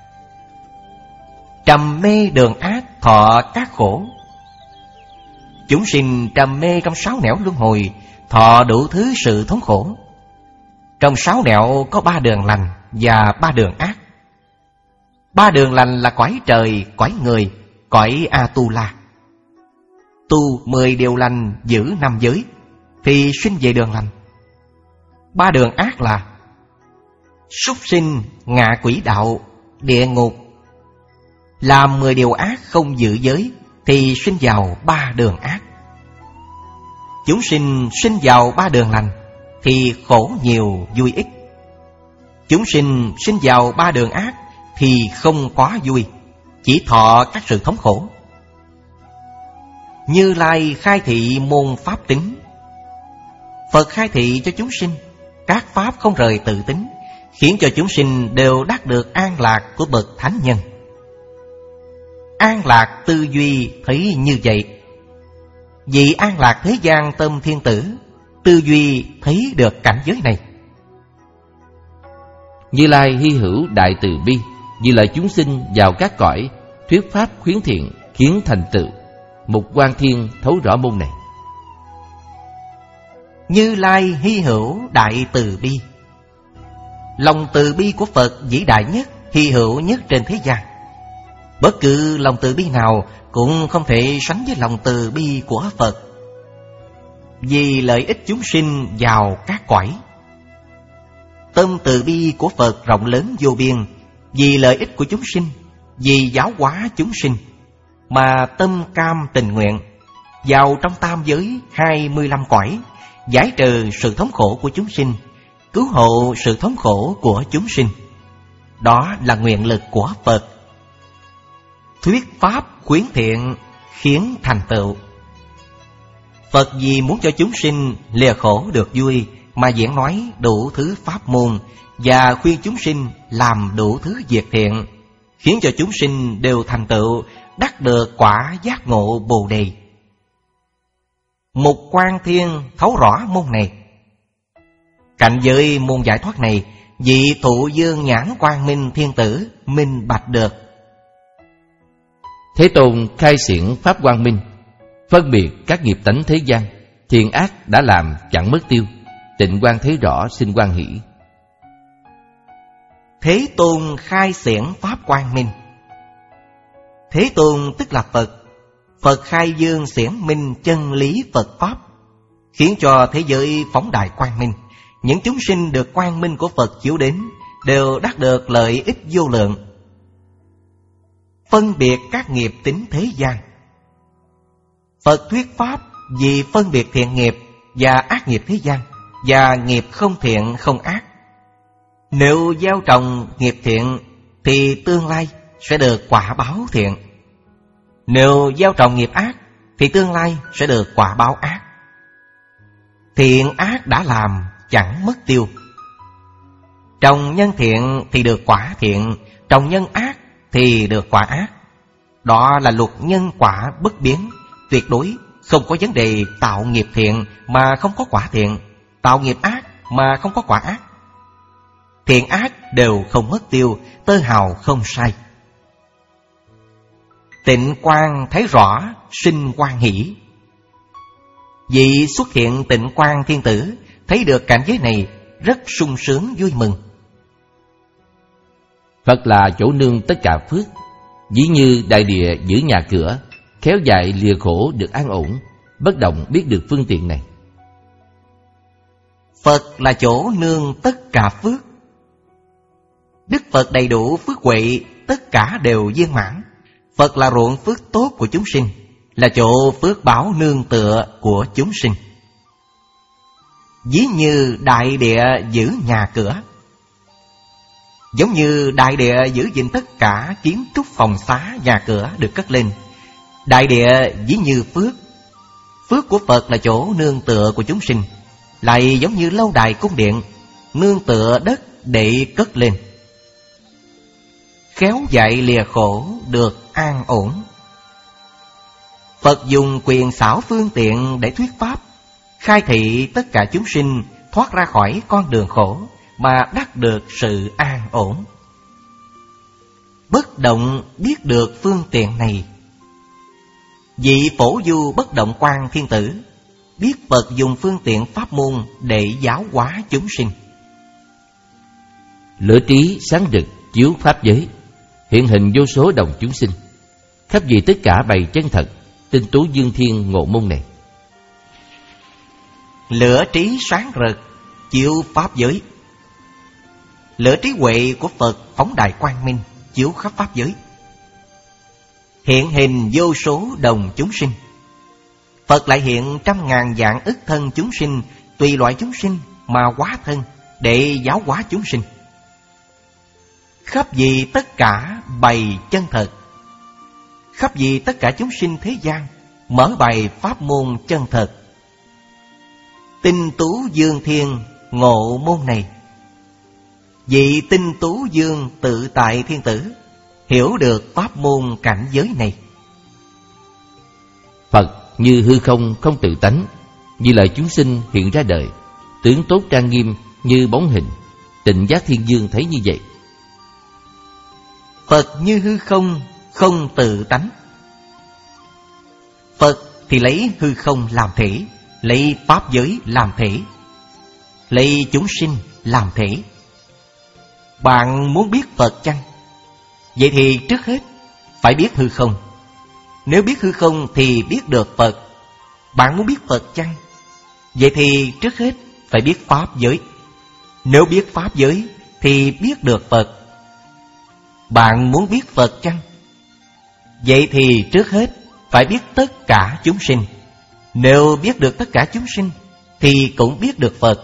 Trầm mê đường ác thọ các khổ. Chúng sinh trầm mê trong sáu nẻo luân hồi, thọ đủ thứ sự thống khổ. Trong sáu nẻo có ba đường lành và ba đường ác. Ba đường lành là cõi trời, cõi người, cõi A-tu-la. Tu mười điều lành, giữ năm giới thì sinh về đường lành. Ba đường ác là súc sinh, ngạ quỷ đạo, địa ngục. Làm mười điều ác không giữ giới thì sinh vào ba đường ác. Chúng sinh sinh vào ba đường lành thì khổ nhiều vui ít. Chúng sinh sinh vào ba đường ác thì không có vui, chỉ thọ các sự thống khổ. Như Lai khai thị môn pháp tính. Phật khai thị cho chúng sinh các pháp không rời tự tính, khiến cho chúng sinh đều đắc được an lạc của bậc thánh nhân. An lạc tư duy thấy như vậy. Vị an lạc thế gian tâm thiên tử, tư duy thấy được cảnh giới này. Như Lai hy hữu đại từ bi, vì lợi chúng sinh vào các cõi, thuyết pháp khuyến thiện, khiến thành tựu. Mục Quan Thiên thấu rõ môn này. Như Lai hy hữu đại từ bi. Lòng từ bi của Phật vĩ đại nhất, hy hữu nhất trên thế gian. Bất cứ lòng từ bi nào cũng không thể sánh với lòng từ bi của Phật. Vì lợi ích chúng sinh vào các cõi. Tâm từ bi của Phật rộng lớn vô biên, vì lợi ích của chúng sinh, vì giáo hóa chúng sinh, mà tâm cam tình nguyện vào trong tam giới hai mươi lăm cõi, giải trừ sự thống khổ của chúng sinh, cứu hộ sự thống khổ của chúng sinh. Đó là nguyện lực của Phật. Thuyết pháp khuyến thiện khiến thành tựu. Phật vì muốn cho chúng sinh lìa khổ được vui mà diễn nói đủ thứ pháp môn và khuyên chúng sinh làm đủ thứ việc thiện, khiến cho chúng sinh đều thành tựu đắc được quả giác ngộ Bồ Đề. Mục Quan Thiên thấu rõ môn này. Cạnh giới môn giải thoát này, vị Thụ Dương Nhãn Quang Minh Thiên Tử minh bạch được. Thế Tôn khai xiển pháp quang minh, phân biệt các nghiệp tánh thế gian, thiện ác đã làm chẳng mất tiêu, tịnh quang thấy rõ sinh quan hỷ. Thế Tôn khai xiển pháp quang minh. Thế Tôn tức là Phật. Phật khai dương xiển minh chân lý Phật pháp, khiến cho thế giới phóng đại quang minh. Những chúng sinh được quang minh của Phật chiếu đến đều đắc được lợi ích vô lượng. Phân biệt các nghiệp tính thế gian. Phật thuyết pháp vì phân biệt thiện nghiệp và ác nghiệp thế gian, và nghiệp không thiện không ác. Nếu gieo trồng nghiệp thiện thì tương lai sẽ được quả báo thiện. Nếu gieo trồng nghiệp ác thì tương lai sẽ được quả báo ác. Thiện ác đã làm chẳng mất tiêu. Trồng nhân thiện thì được quả thiện, trồng nhân ác thì được quả ác. Đó là luật nhân quả bất biến, tuyệt đối không có vấn đề tạo nghiệp thiện mà không có quả thiện, tạo nghiệp ác mà không có quả ác. Thiện ác đều không mất tiêu, tơ hào không sai. Tịnh quang thấy rõ, sinh quan hỷ. Vị xuất hiện tịnh quang thiên tử thấy được cảnh giới này rất sung sướng vui mừng. Phật là chỗ nương tất cả phước, ví như đại địa giữ nhà cửa, khéo dạy lìa khổ được an ổn, bất động biết được phương tiện này. Phật là chỗ nương tất cả phước. Đức Phật đầy đủ phước huệ, tất cả đều viên mãn. Phật là ruộng phước tốt của chúng sinh, là chỗ phước báo nương tựa của chúng sinh. Ví như đại địa giữ nhà cửa, giống như đại địa giữ gìn tất cả kiến trúc phòng xá nhà cửa được cất lên. Đại địa ví như phước. Phước của Phật là chỗ nương tựa của chúng sinh, lại giống như lâu đài cung điện, nương tựa đất để cất lên. Khéo dạy lìa khổ được an ổn. Phật dùng quyền xảo phương tiện để thuyết pháp, khai thị tất cả chúng sinh thoát ra khỏi con đường khổ mà đắc được sự an ổn. Bất động biết được phương tiện này. Vị Phổ Du bất động quan thiên tử biết Phật dùng phương tiện pháp môn để giáo hóa chúng sinh. Lửa trí sáng rực chiếu pháp giới, hiện hình vô số đồng chúng sinh, khắp vì tất cả bày chân thật, tinh tú dương thiên ngộ môn này. Lửa trí sáng rực chiếu pháp giới. Lửa trí huệ của Phật phóng đại quang minh chiếu khắp pháp giới, hiện hình vô số đồng chúng sinh. Phật lại hiện trăm ngàn vạn ức thân chúng sinh, tùy loại chúng sinh mà hóa thân để giáo hóa chúng sinh. Khắp vì tất cả bày chân thật, khắp vì tất cả chúng sinh thế gian mở bày pháp môn chân thật. Tinh tú dương thiên ngộ môn này. Vị tinh tú dương tự tại thiên tử hiểu được pháp môn cảnh giới này. Phật như hư không không tự tánh, như lời chúng sinh hiện ra đời, tướng tốt trang nghiêm như bóng hình. Tịnh giác thiên dương thấy như vậy. Phật như hư không không tự tánh. Phật thì lấy hư không làm thể, lấy pháp giới làm thể, lấy chúng sinh làm thể. Bạn muốn biết Phật chăng? Vậy thì trước hết phải biết hư không. Nếu biết hư không thì biết được Phật. Bạn muốn biết Phật chăng? Vậy thì trước hết phải biết pháp giới. Nếu biết pháp giới thì biết được Phật. Bạn muốn biết Phật chăng? Vậy thì trước hết phải biết tất cả chúng sinh. Nếu biết được tất cả chúng sinh thì cũng biết được Phật.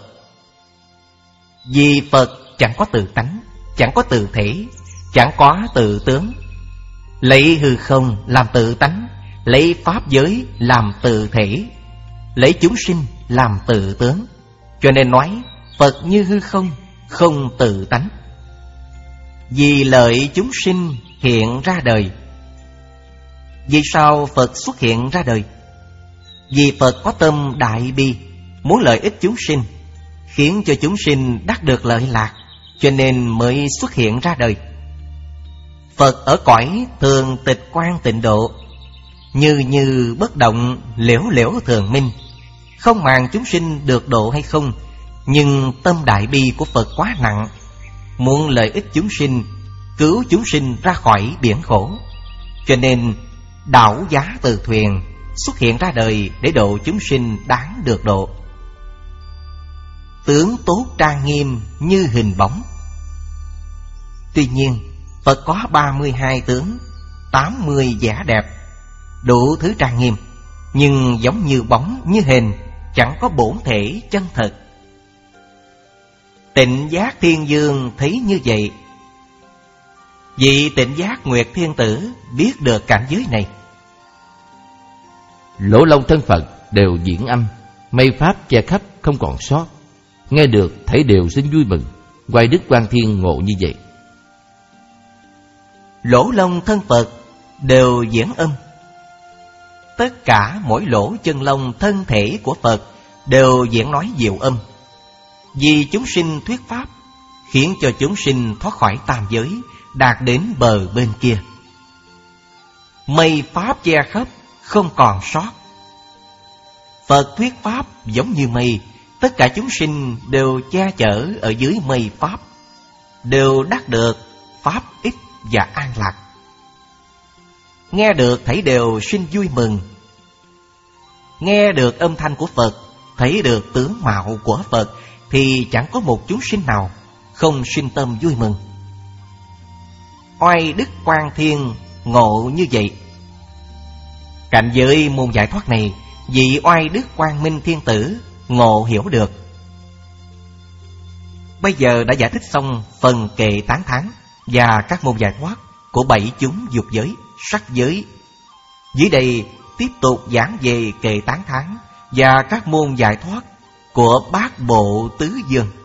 Vì Phật chẳng có tự tánh, chẳng có tự thể, chẳng có tự tướng. Lấy hư không làm tự tánh, lấy pháp giới làm tự thể, lấy chúng sinh làm tự tướng. Cho nên nói Phật như hư không, không tự tánh. Vì lợi chúng sinh hiện ra đời. Vì sao Phật xuất hiện ra đời? Vì Phật có tâm đại bi, muốn lợi ích chúng sinh, khiến cho chúng sinh đắc được lợi lạc, cho nên mới xuất hiện ra đời. Phật ở cõi thường tịch quan tịnh độ, như như bất động, liễu liễu thường minh, không màng chúng sinh được độ hay không. Nhưng tâm đại bi của Phật quá nặng, muốn lợi ích chúng sinh, cứu chúng sinh ra khỏi biển khổ, cho nên đảo giá từ thuyền, xuất hiện ra đời để độ chúng sinh đáng được độ. Tướng tốt trang nghiêm như hình bóng. Tuy nhiên Phật có ba mươi hai tướng, tám mươi vẻ đẹp, đủ thứ trang nghiêm, nhưng giống như bóng như hình, chẳng có bổn thể chân thật. Tịnh Giác Thiên Dương thấy như vậy. Vị Tịnh Giác Nguyệt Thiên Tử biết được cảnh giới này. Lỗ Long thân Phật đều diễn âm, mây pháp che khắp không còn sót. Nghe được thấy đều xin vui mừng. Hoài Đức Quan Thiên ngộ như vậy. Lỗ Long thân Phật đều diễn âm. Tất cả mỗi lỗ chân lông thân thể của Phật đều diễn nói diệu âm. Vì chúng sinh thuyết pháp, khiến cho chúng sinh thoát khỏi tam giới, đạt đến bờ bên kia. Mây pháp che khắp không còn sót. Phật thuyết pháp giống như mây, tất cả chúng sinh đều che chở ở dưới mây pháp, đều đắc được pháp ích và an lạc. Nghe được thấy đều sinh vui mừng. Nghe được âm thanh của Phật, thấy được tướng mạo của Phật, thì chẳng có một chúng sinh nào không sinh tâm vui mừng. Oai Đức Quan Thiên ngộ như vậy. Cảnh giới môn giải thoát này, vị Oai Đức Quang Minh Thiên Tử ngộ hiểu được. Bây giờ đã giải thích xong phần kệ tán thán và các môn giải thoát của bảy chúng dục giới, sắc giới. Dưới đây tiếp tục giảng về kệ tán thán và các môn giải thoát của bát bộ tứ dương.